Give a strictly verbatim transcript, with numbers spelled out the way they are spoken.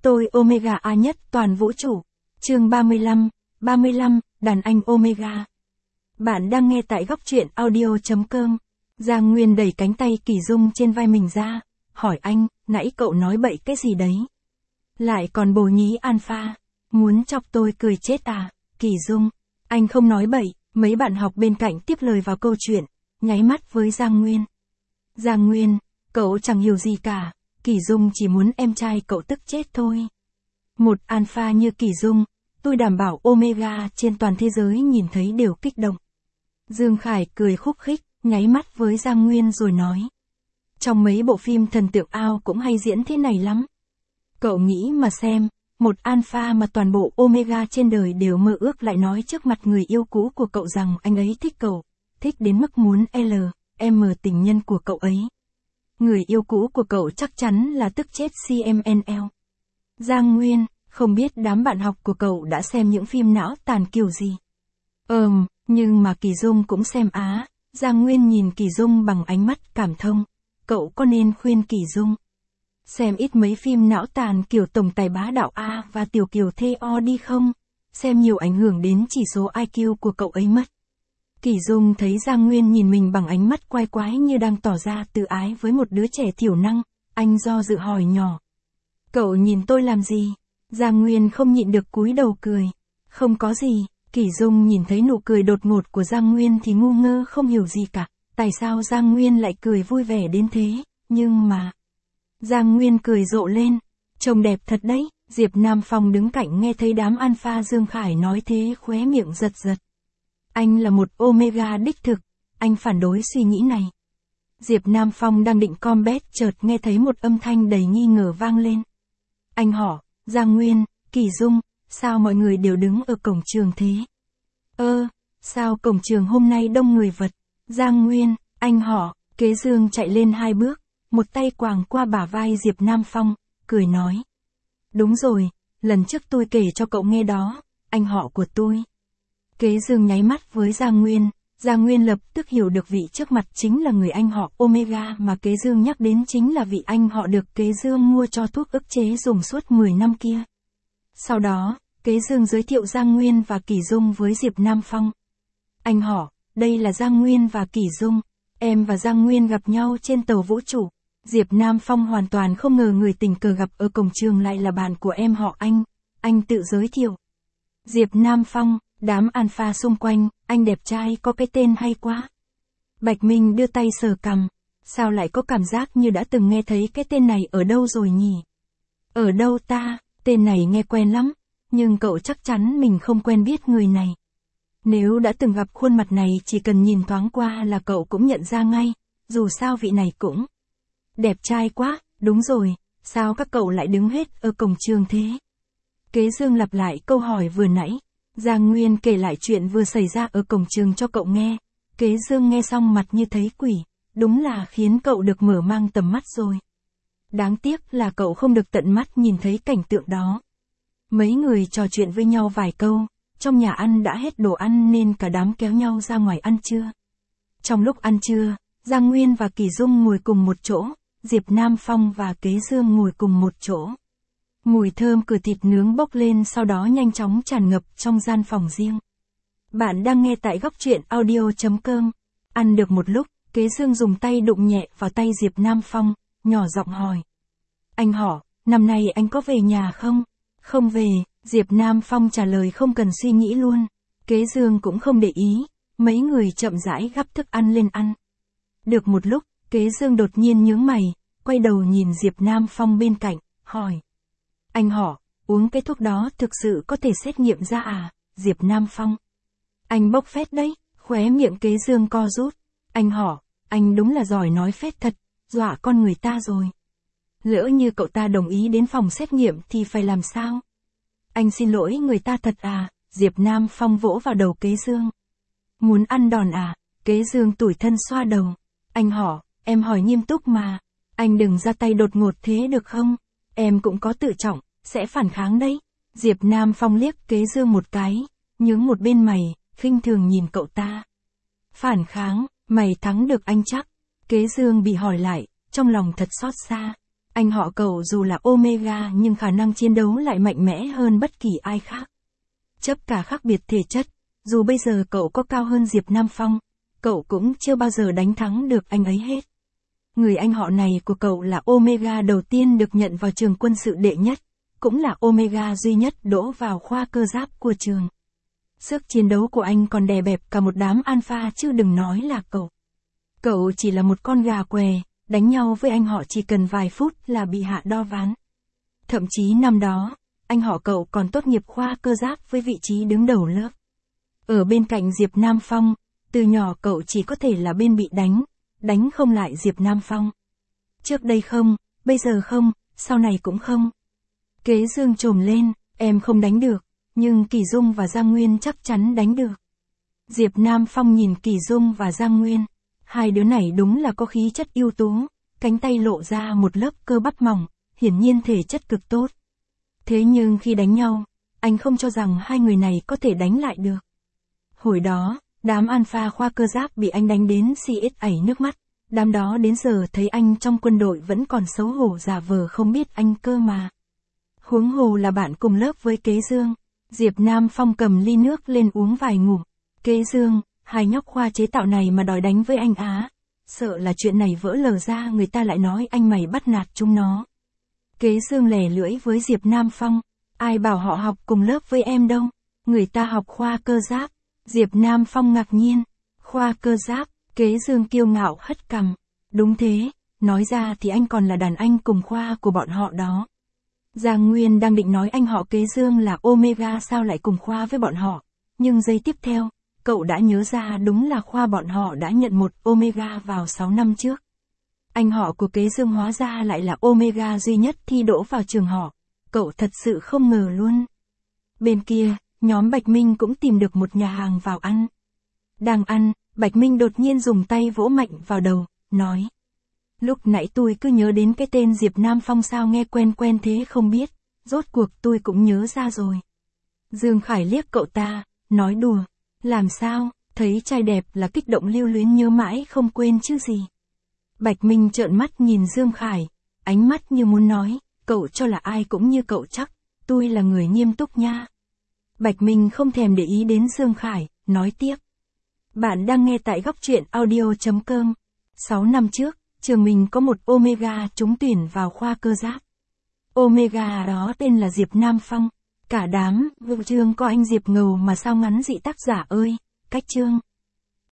Tôi Omega A nhất toàn vũ trụ. Chương ba mươi lăm, ba mươi lăm, đàn anh Omega. Bạn đang nghe tại góc truyện audio chấm com. Giang Nguyên đẩy cánh tay Kỳ Dung trên vai mình ra, hỏi anh, nãy cậu nói bậy cái gì đấy? Lại còn bồ nhí alpha, muốn chọc tôi cười chết à? Kỳ Dung, anh không nói bậy. Mấy bạn học bên cạnh tiếp lời vào câu chuyện, nháy mắt với Giang Nguyên. Giang Nguyên, cậu chẳng hiểu gì cả, Kỳ Dung chỉ muốn em trai cậu tức chết thôi. Một alpha như Kỳ Dung, tôi đảm bảo Omega trên toàn thế giới nhìn thấy đều kích động. Dương Khải cười khúc khích, nháy mắt với Giang Nguyên rồi nói. Trong mấy bộ phim thần tượng ao cũng hay diễn thế này lắm. Cậu nghĩ mà xem, một alpha mà toàn bộ Omega trên đời đều mơ ước lại nói trước mặt người yêu cũ của cậu rằng anh ấy thích cậu, thích đến mức muốn L, M tình nhân của cậu ấy. Người yêu cũ của cậu chắc chắn là tức chết xê em en lờ. Giang Nguyên, không biết đám bạn học của cậu đã xem những phim não tàn kiểu gì? Ừm, nhưng mà Kỳ Dung cũng xem á. Giang Nguyên nhìn Kỳ Dung bằng ánh mắt cảm thông. Cậu có nên khuyên Kỳ Dung xem ít mấy phim não tàn kiểu tổng tài bá đạo A và tiểu kiều thê o đi không? Xem nhiều ảnh hưởng đến chỉ số i kiu của cậu ấy mất. Kỳ Dung thấy Giang Nguyên nhìn mình bằng ánh mắt quái quái như đang tỏ ra tự ái với một đứa trẻ thiểu năng, anh do dự hỏi nhỏ. Cậu nhìn tôi làm gì? Giang Nguyên không nhịn được cúi đầu cười. Không có gì. Kỳ Dung nhìn thấy nụ cười đột ngột của Giang Nguyên thì ngu ngơ không hiểu gì cả. Tại sao Giang Nguyên lại cười vui vẻ đến thế? Nhưng mà... Giang Nguyên cười rộ lên. Trông đẹp thật đấy. Diệp Nam Phong đứng cạnh nghe thấy đám alpha Dương Khải nói thế khóe miệng giật giật. Anh là một Omega đích thực. Anh phản đối suy nghĩ này. Diệp Nam Phong đang định combat chợt nghe thấy một âm thanh đầy nghi ngờ vang lên. Anh hỏi, Giang Nguyên, Kỳ Dung, sao mọi người đều đứng ở cổng trường thế? Ơ, sao cổng trường hôm nay đông người vật? Giang Nguyên, anh hỏi, Kế Dương chạy lên hai bước, một tay quàng qua bả vai Diệp Nam Phong, cười nói. Đúng rồi, lần trước tôi kể cho cậu nghe đó, anh họ của tôi. Kế Dương nháy mắt với Giang Nguyên, Giang Nguyên lập tức hiểu được vị trước mặt chính là người anh họ Omega mà Kế Dương nhắc đến chính là vị anh họ được Kế Dương mua cho thuốc ức chế dùng suốt mười năm kia. Sau đó, Kế Dương giới thiệu Giang Nguyên và Kỳ Dung với Diệp Nam Phong. Anh họ, đây là Giang Nguyên và Kỳ Dung, em và Giang Nguyên gặp nhau trên tàu vũ trụ. Diệp Nam Phong hoàn toàn không ngờ người tình cờ gặp ở cổng trường lại là bạn của em họ anh, anh tự giới thiệu. Diệp Nam Phong, đám alpha xung quanh, anh đẹp trai có cái tên hay quá. Bạch Minh đưa tay sờ cằm, sao lại có cảm giác như đã từng nghe thấy cái tên này ở đâu rồi nhỉ? Ở đâu ta, tên này nghe quen lắm, nhưng cậu chắc chắn mình không quen biết người này. Nếu đã từng gặp khuôn mặt này chỉ cần nhìn thoáng qua là cậu cũng nhận ra ngay, dù sao vị này cũng đẹp trai quá, đúng rồi, sao các cậu lại đứng hết ở cổng trường thế? Kế Dương lặp lại câu hỏi vừa nãy. Giang Nguyên kể lại chuyện vừa xảy ra ở cổng trường cho cậu nghe. Kế Dương nghe xong mặt như thấy quỷ, đúng là khiến cậu được mở mang tầm mắt rồi. Đáng tiếc là cậu không được tận mắt nhìn thấy cảnh tượng đó. Mấy người trò chuyện với nhau vài câu, trong nhà ăn đã hết đồ ăn nên cả đám kéo nhau ra ngoài ăn trưa. Trong lúc ăn trưa, Giang Nguyên và Kỳ Dung ngồi cùng một chỗ, Diệp Nam Phong và Kế Dương ngồi cùng một chỗ. Mùi thơm cửa thịt nướng bốc lên sau đó nhanh chóng tràn ngập trong gian phòng riêng. Bạn đang nghe tại góc truyện audio chấm com. Ăn được một lúc, Kế Dương dùng tay đụng nhẹ vào tay Diệp Nam Phong, nhỏ giọng hỏi. Anh hỏi, năm nay anh có về nhà không? Không về, Diệp Nam Phong trả lời không cần suy nghĩ luôn. Kế Dương cũng không để ý, mấy người chậm rãi gắp thức ăn lên ăn. Được một lúc, Kế Dương đột nhiên nhướng mày, quay đầu nhìn Diệp Nam Phong bên cạnh, hỏi. Anh hỏi, uống cái thuốc đó thực sự có thể xét nghiệm ra à? Diệp Nam Phong. Anh bốc phét đấy, khóe miệng Kế Dương co rút. Anh hỏi, anh đúng là giỏi nói phét thật, dọa con người ta rồi. Lỡ như cậu ta đồng ý đến phòng xét nghiệm thì phải làm sao? Anh xin lỗi người ta thật à? Diệp Nam Phong vỗ vào đầu Kế Dương. Muốn ăn đòn à? Kế Dương tủi thân xoa đầu. Anh hỏi, em hỏi nghiêm túc mà. Anh đừng ra tay đột ngột thế được không? Em cũng có tự trọng, sẽ phản kháng đấy. Diệp Nam Phong liếc Kế Dương một cái, nhướng một bên mày, khinh thường nhìn cậu ta. Phản kháng, mày thắng được anh chắc. Kế Dương bị hỏi lại, trong lòng thật xót xa. Anh họ cậu dù là Omega nhưng khả năng chiến đấu lại mạnh mẽ hơn bất kỳ ai khác. Chấp cả khác biệt thể chất, dù bây giờ cậu có cao hơn Diệp Nam Phong, cậu cũng chưa bao giờ đánh thắng được anh ấy hết. Người anh họ này của cậu là Omega đầu tiên được nhận vào trường quân sự đệ nhất, cũng là Omega duy nhất đỗ vào khoa cơ giáp của trường. Sức chiến đấu của anh còn đè bẹp cả một đám alpha chứ đừng nói là cậu. Cậu chỉ là một con gà què, đánh nhau với anh họ chỉ cần vài phút là bị hạ đo ván. Thậm chí năm đó, anh họ cậu còn tốt nghiệp khoa cơ giáp với vị trí đứng đầu lớp. Ở bên cạnh Diệp Nam Phong, từ nhỏ cậu chỉ có thể là bên bị đánh, đánh không lại Diệp Nam Phong. Trước đây không, bây giờ không, sau này cũng không. Kế Dương trồm lên, em không đánh được, nhưng Kỳ Dung và Giang Nguyên chắc chắn đánh được. Diệp Nam Phong nhìn Kỳ Dung và Giang Nguyên, hai đứa này đúng là có khí chất ưu tú, cánh tay lộ ra một lớp cơ bắp mỏng, hiển nhiên thể chất cực tốt. Thế nhưng khi đánh nhau, anh không cho rằng hai người này có thể đánh lại được. Hồi đó, đám alpha khoa cơ giáp bị anh đánh đến xì ít ảy nước mắt, đám đó đến giờ thấy anh trong quân đội vẫn còn xấu hổ giả vờ không biết anh cơ mà. Huống hồ là bạn cùng lớp với Kế Dương. Diệp Nam Phong cầm ly nước lên uống vài ngụm. Kế Dương, hai nhóc khoa chế tạo này mà đòi đánh với anh á. Sợ là chuyện này vỡ lở ra người ta lại nói anh mày bắt nạt chúng nó. Kế Dương lè lưỡi với Diệp Nam Phong. Ai bảo họ học cùng lớp với em đâu. Người ta học khoa cơ giáp. Diệp Nam Phong ngạc nhiên. Khoa cơ giáp, Kế Dương kiêu ngạo hất cằm. Đúng thế, nói ra thì anh còn là đàn anh cùng khoa của bọn họ đó. Giang Nguyên đang định nói anh họ Kế Dương là Omega sao lại cùng khoa với bọn họ. Nhưng giây tiếp theo, cậu đã nhớ ra đúng là khoa bọn họ đã nhận một Omega vào sáu năm trước. Anh họ của Kế Dương hóa ra lại là Omega duy nhất thi đỗ vào trường họ. Cậu thật sự không ngờ luôn. Bên kia, nhóm Bạch Minh cũng tìm được một nhà hàng vào ăn. Đang ăn, Bạch Minh đột nhiên dùng tay vỗ mạnh vào đầu, nói. Lúc nãy tôi cứ nhớ đến cái tên Diệp Nam Phong sao nghe quen quen thế không biết, rốt cuộc tôi cũng nhớ ra rồi. Dương Khải liếc cậu ta, nói đùa, làm sao, thấy trai đẹp là kích động lưu luyến nhớ mãi không quên chứ gì. Bạch Minh trợn mắt nhìn Dương Khải, ánh mắt như muốn nói, cậu cho là ai cũng như cậu chắc, tôi là người nghiêm túc nha. Bạch Minh không thèm để ý đến Dương Khải, nói tiếp. Bạn đang nghe tại góc truyện audio chấm com. sáu năm trước, trường mình có một Omega trúng tuyển vào khoa cơ giáp. Omega đó tên là Diệp Nam Phong. Cả đám, vượng chương có anh Diệp ngầu mà sao ngắn dị tác giả ơi, cách chương.